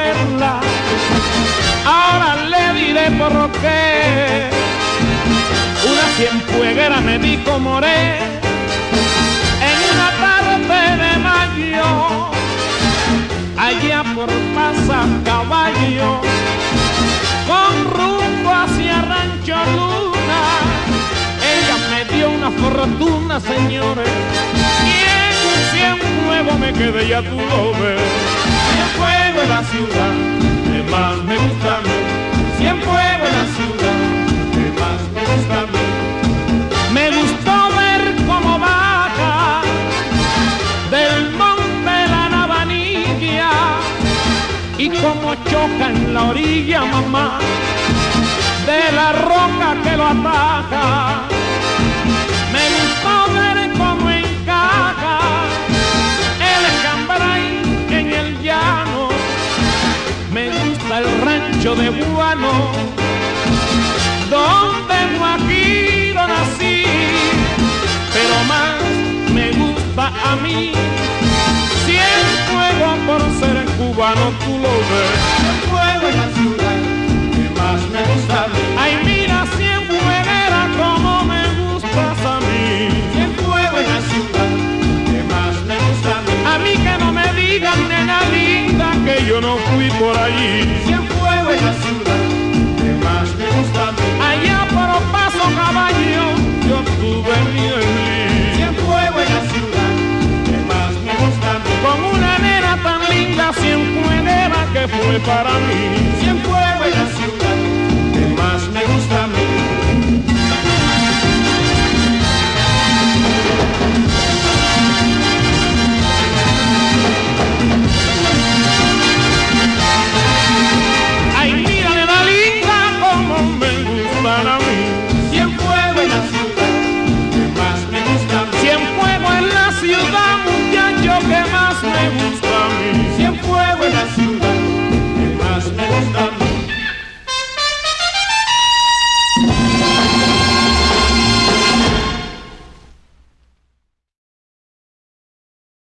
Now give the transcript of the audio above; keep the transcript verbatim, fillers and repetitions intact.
verla. Ahora le diré por qué. Una cienfueguera me dijo moré en una tarde de mayo, allá por Pasacaballo, con rumbo hacia Rancho Luna. Ella me dio una fortuna, señores, y en un Cienfuegos me quedé, ya tú lo ves. Cienfuegos es la ciudad que más me gusta a mí. Cienfuegos es la ciudad que más me gusta a mí. Me gustó ver cómo baja del monte la Navanilla y cómo choca en la orilla, mamá, de la roca que lo ataca. Me gustó ver cómo encaja el cambray en el llano. Me gusta el rancho de Buano, donde Guajiro nací, pero más me gusta a mí Cienfuegos por ser cubano, tú lo ves. Cienfuegos es la ciudad que más me gusta a mí. Ay, mira, cienfueguera, como me gustas a mí. Cienfuegos es la ciudad que más me gusta a mí. A mí que no me digan, nena linda, que yo no fui por allí. Cienfuegos es la ciudad que más me gusta a mí. Allá por Paso Caballo yo tuve mi Elí. Cienfuegos es la ciudad que más me gusta a mí. Con una nena tan linda, cienfueguera, que fue para mí.